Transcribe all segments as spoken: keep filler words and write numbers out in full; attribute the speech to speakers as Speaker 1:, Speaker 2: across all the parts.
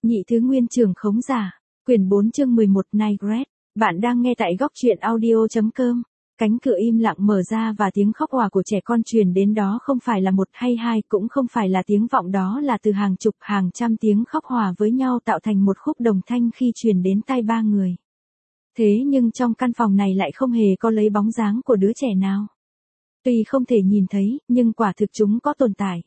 Speaker 1: Nhị thứ nguyên trưởng khống giả. Quyển bốn chương mười một Nightgret. Bạn đang nghe tại góc truyện audio.com. Cánh cửa im lặng mở ra và tiếng khóc òa của trẻ con truyền đến, đó không phải là một hay hai, cũng không phải là tiếng vọng, đó là từ hàng chục hàng trăm tiếng khóc hòa với nhau tạo thành một khúc đồng thanh khi truyền đến tai ba người. Thế nhưng trong căn phòng này lại không hề có lấy bóng dáng của đứa trẻ nào. Tuy không thể nhìn thấy, nhưng quả thực chúng có tồn tại.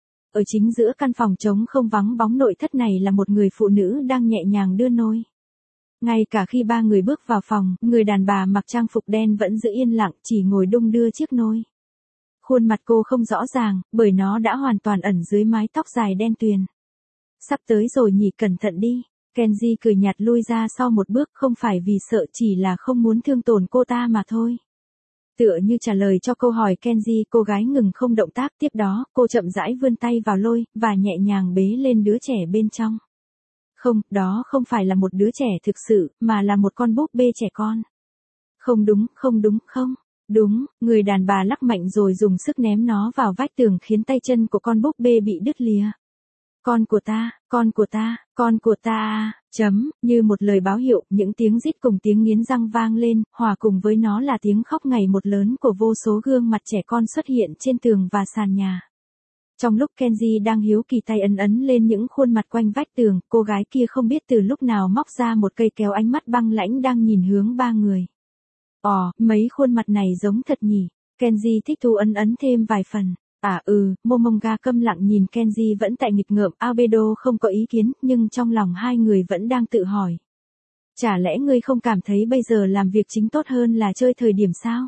Speaker 1: Ở chính giữa căn phòng trống không vắng bóng nội thất này là một người phụ nữ đang nhẹ nhàng đưa nôi. Ngay cả khi ba người bước vào phòng, người đàn bà mặc trang phục đen vẫn giữ yên lặng, chỉ ngồi đung đưa chiếc nôi. Khuôn mặt cô không rõ ràng, bởi nó đã hoàn toàn ẩn dưới mái tóc dài đen tuyền. Sắp tới rồi nhỉ, cẩn thận đi. Kenji cười nhạt lui ra sau một bước, không phải vì sợ, chỉ là không muốn thương tổn cô ta mà thôi. Tựa như trả lời cho câu hỏi Kenji, cô gái ngừng không động tác, tiếp đó, cô chậm rãi vươn tay vào lôi, và nhẹ nhàng bế lên đứa trẻ bên trong. Không, đó không phải là một đứa trẻ thực sự, mà là một con búp bê trẻ con. Không đúng, không đúng, không. Đúng, người đàn bà lắc mạnh rồi dùng sức ném nó vào vách tường khiến tay chân của con búp bê bị đứt lìa. Con của ta, con của ta, con của ta, chấm, như một lời báo hiệu, những tiếng rít cùng tiếng nghiến răng vang lên, hòa cùng với nó là tiếng khóc ngày một lớn của vô số gương mặt trẻ con xuất hiện trên tường và sàn nhà. Trong lúc Kenji đang hiếu kỳ tay ấn ấn lên những khuôn mặt quanh vách tường, cô gái kia không biết từ lúc nào móc ra một cây kéo, ánh mắt băng lãnh đang nhìn hướng ba người. Ồ, mấy khuôn mặt này giống thật nhỉ. Kenji thích thú ấn ấn thêm vài phần. À ừ, Momonga câm lặng nhìn Kenji vẫn tại nghịch ngợm, Albedo không có ý kiến, nhưng trong lòng hai người vẫn đang tự hỏi. Chả lẽ ngươi không cảm thấy bây giờ làm việc chính tốt hơn là chơi thời điểm sao?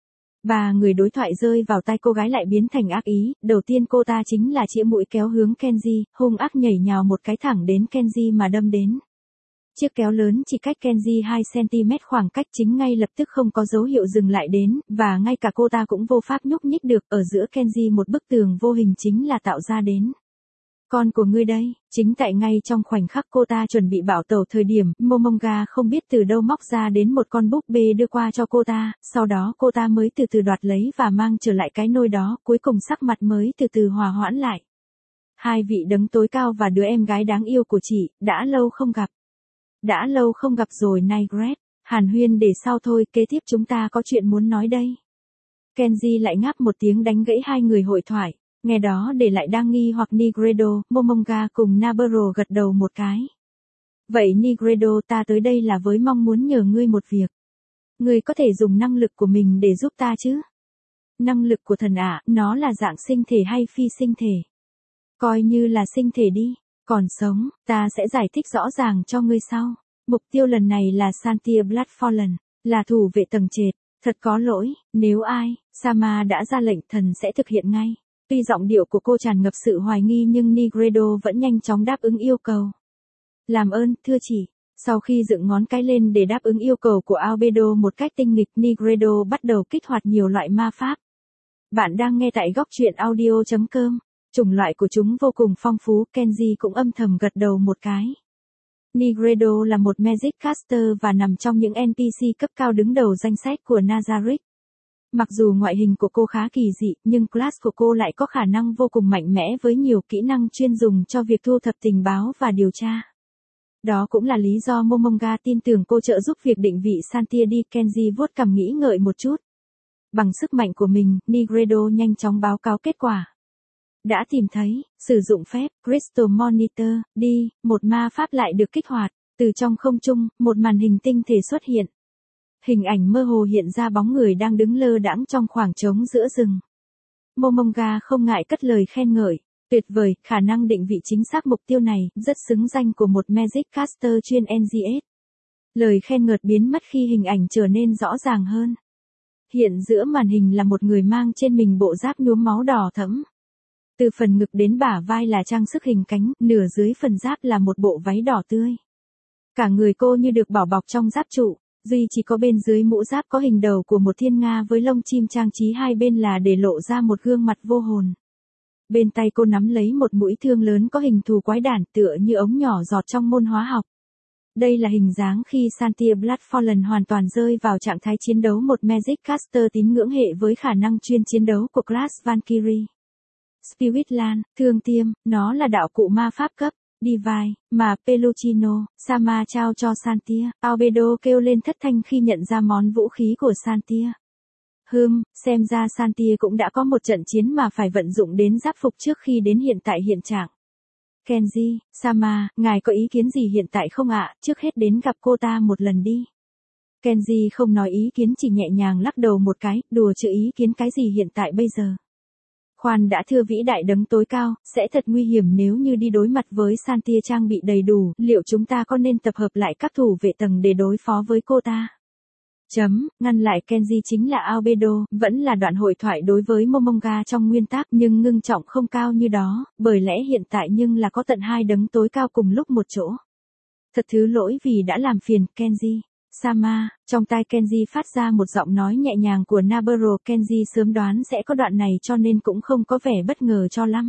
Speaker 1: Ba người đối thoại rơi vào tai cô gái lại biến thành ác ý, đầu tiên cô ta chính là chĩa mũi kéo hướng Kenji, hung ác nhảy nhào một cái thẳng đến Kenji mà đâm đến. Chiếc kéo lớn chỉ cách Kenji hai xăng-ti-mét khoảng cách chính ngay lập tức không có dấu hiệu dừng lại đến, và ngay cả cô ta cũng vô pháp nhúc nhích được, ở giữa Kenji một bức tường vô hình chính là tạo ra đến. Con của ngươi đây, chính tại ngay trong khoảnh khắc cô ta chuẩn bị bảo tẩu thời điểm, Momonga không biết từ đâu móc ra đến một con búp bê đưa qua cho cô ta, sau đó cô ta mới từ từ đoạt lấy và mang trở lại cái nôi đó, cuối cùng sắc mặt mới từ từ hòa hoãn lại. Hai vị đấng tối cao và đứa em gái đáng yêu của chị, đã lâu không gặp. Đã lâu không gặp rồi Nightgret, hàn huyên để sau thôi, kế tiếp chúng ta có chuyện muốn nói đây. Kenji lại ngáp một tiếng đánh gãy hai người hội thoại, nghe đó để lại đang nghi hoặc Nigredo, Momonga cùng Naburo gật đầu một cái. Vậy Nigredo, ta tới đây là với mong muốn nhờ ngươi một việc. Ngươi có thể dùng năng lực của mình để giúp ta chứ? Năng lực của thần ạ, à, nó là dạng sinh thể hay phi sinh thể? Coi như là sinh thể đi. Còn sống, ta sẽ giải thích rõ ràng cho ngươi sau. Mục tiêu lần này là Santia Bloodfallen, là thủ vệ tầng trệt. Thật có lỗi, nếu ai, Sama đã ra lệnh, thần sẽ thực hiện ngay. Tuy giọng điệu của cô tràn ngập sự hoài nghi nhưng Nigredo vẫn nhanh chóng đáp ứng yêu cầu. Làm ơn, thưa chị. Sau khi dựng ngón cái lên để đáp ứng yêu cầu của Albedo một cách tinh nghịch, Nigredo bắt đầu kích hoạt nhiều loại ma pháp. Bạn đang nghe tại góc truyện audio.com. Chủng loại của chúng vô cùng phong phú, Kenji cũng âm thầm gật đầu một cái. Nigredo là một Magic Caster và nằm trong những en pê xê cấp cao đứng đầu danh sách của Nazarick. Mặc dù ngoại hình của cô khá kỳ dị, nhưng class của cô lại có khả năng vô cùng mạnh mẽ với nhiều kỹ năng chuyên dùng cho việc thu thập tình báo và điều tra. Đó cũng là lý do Momonga tin tưởng cô trợ giúp việc định vị Santia đi. Kenji vuốt cằm nghĩ ngợi một chút. Bằng sức mạnh của mình, Nigredo nhanh chóng báo cáo kết quả. Đã tìm thấy, sử dụng phép Crystal Monitor, đi, một ma pháp lại được kích hoạt, từ trong không trung, một màn hình tinh thể xuất hiện. Hình ảnh mơ hồ hiện ra bóng người đang đứng lơ đãng trong khoảng trống giữa rừng. Momonga không ngại cất lời khen ngợi, tuyệt vời, khả năng định vị chính xác mục tiêu này, rất xứng danh của một Magic Caster chuyên en giê ét. Lời khen ngợi biến mất khi hình ảnh trở nên rõ ràng hơn. Hiện giữa màn hình là một người mang trên mình bộ giáp nhuốm máu đỏ thẫm. Từ phần ngực đến bả vai là trang sức hình cánh, nửa dưới phần giáp là một bộ váy đỏ tươi. Cả người cô như được bảo bọc trong giáp trụ, duy chỉ có bên dưới mũ giáp có hình đầu của một thiên nga với lông chim trang trí hai bên là để lộ ra một gương mặt vô hồn. Bên tay cô nắm lấy một mũi thương lớn có hình thù quái đản tựa như ống nhỏ giọt trong môn hóa học. Đây là hình dáng khi Santia Bloodfallen hoàn toàn rơi vào trạng thái chiến đấu, một Magic Caster tín ngưỡng hệ với khả năng chuyên chiến đấu của class Valkyrie. Spirit Lan, thương tiêm, nó là đạo cụ ma pháp cấp, Divine, mà Peluchino, Sama trao cho Santia. Albedo kêu lên thất thanh khi nhận ra món vũ khí của Santia. Hừm, xem ra Santia cũng đã có một trận chiến mà phải vận dụng đến giáp phục trước khi đến hiện tại hiện trạng. Kenji, Sama, ngài có ý kiến gì hiện tại không ạ? Trước hết đến gặp cô ta một lần đi. Kenji không nói ý kiến, chỉ nhẹ nhàng lắc đầu một cái, đùa chứ ý kiến cái gì hiện tại bây giờ. Khoan đã, thưa vĩ đại đấng tối cao, sẽ thật nguy hiểm nếu như đi đối mặt với Santia trang bị đầy đủ, liệu chúng ta có nên tập hợp lại các thủ vệ tầng để đối phó với cô ta? Chấm, ngăn lại Kenji chính là Albedo, vẫn là đoạn hội thoại đối với Momonga trong nguyên tác nhưng ngưng trọng không cao như đó, bởi lẽ hiện tại nhưng là có tận hai đấng tối cao cùng lúc một chỗ. Thật thứ lỗi vì đã làm phiền, Kenji. Sama, trong tai Kenji phát ra một giọng nói nhẹ nhàng của Naburo. Kenji sớm đoán sẽ có đoạn này cho nên cũng không có vẻ bất ngờ cho lắm.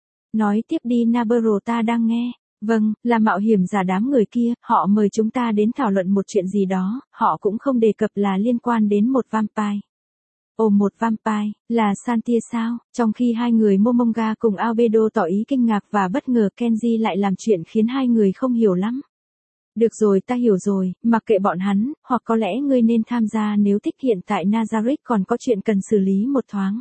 Speaker 1: Nói tiếp đi Naburo, ta đang nghe. Vâng, là mạo hiểm giả đám người kia, họ mời chúng ta đến thảo luận một chuyện gì đó, họ cũng không đề cập là liên quan đến một vampire. Ồ, một vampire, là Santia sao? Trong khi hai người Momonga cùng Albedo tỏ ý kinh ngạc và bất ngờ, Kenji lại làm chuyện khiến hai người không hiểu lắm. Được rồi, ta hiểu rồi, mặc kệ bọn hắn, hoặc có lẽ ngươi nên tham gia nếu thích, hiện tại Nazarick còn có chuyện cần xử lý một thoáng.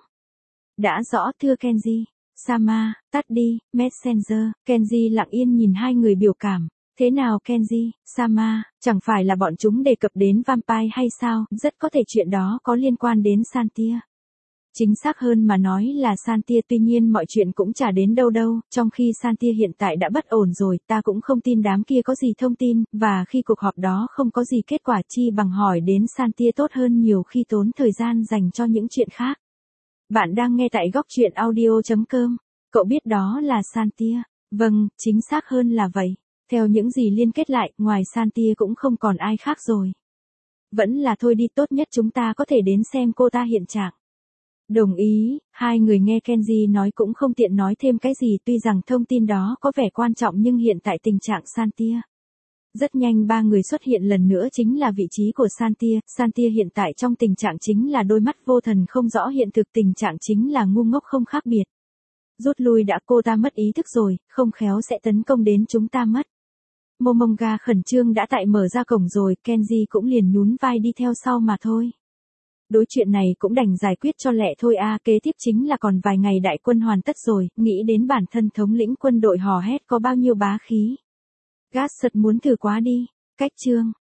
Speaker 1: Đã rõ, thưa Kenji. Sama, tắt đi, Messenger. Kenji lặng yên nhìn hai người biểu cảm. Thế nào Kenji, Sama, chẳng phải là bọn chúng đề cập đến vampire hay sao? Rất có thể chuyện đó có liên quan đến Santia. Chính xác hơn mà nói là Santia, tuy nhiên mọi chuyện cũng chả đến đâu đâu, trong khi Santia hiện tại đã bất ổn rồi, ta cũng không tin đám kia có gì thông tin, và khi cuộc họp đó không có gì kết quả, chi bằng hỏi đến Santia tốt hơn nhiều khi tốn thời gian dành cho những chuyện khác. Bạn đang nghe tại góc truyện audio chấm com. Cậu biết đó là Santia. Vâng, chính xác hơn là vậy. Theo những gì liên kết lại, ngoài Santia cũng không còn ai khác rồi. Vẫn là thôi đi, tốt nhất chúng ta có thể đến xem cô ta hiện trạng. Đồng ý, hai người nghe Kenji nói cũng không tiện nói thêm cái gì, tuy rằng thông tin đó có vẻ quan trọng nhưng hiện tại tình trạng Santia. Rất nhanh ba người xuất hiện lần nữa, chính là vị trí của Santia. Santia hiện tại trong tình trạng chính là đôi mắt vô thần không rõ hiện thực, tình trạng chính là ngu ngốc không khác biệt. Rút lui đã, cô ta mất ý thức rồi, không khéo sẽ tấn công đến chúng ta mất. Momonga khẩn trương đã tại mở ra cổng rồi, Kenji cũng liền nhún vai đi theo sau mà thôi. Đối chuyện này cũng đành giải quyết cho lẹ thôi a, à, kế tiếp chính là còn vài ngày đại quân hoàn tất rồi, nghĩ đến bản thân thống lĩnh quân đội hò hét có bao nhiêu bá khí. Gatset muốn thử quá đi. Cách chương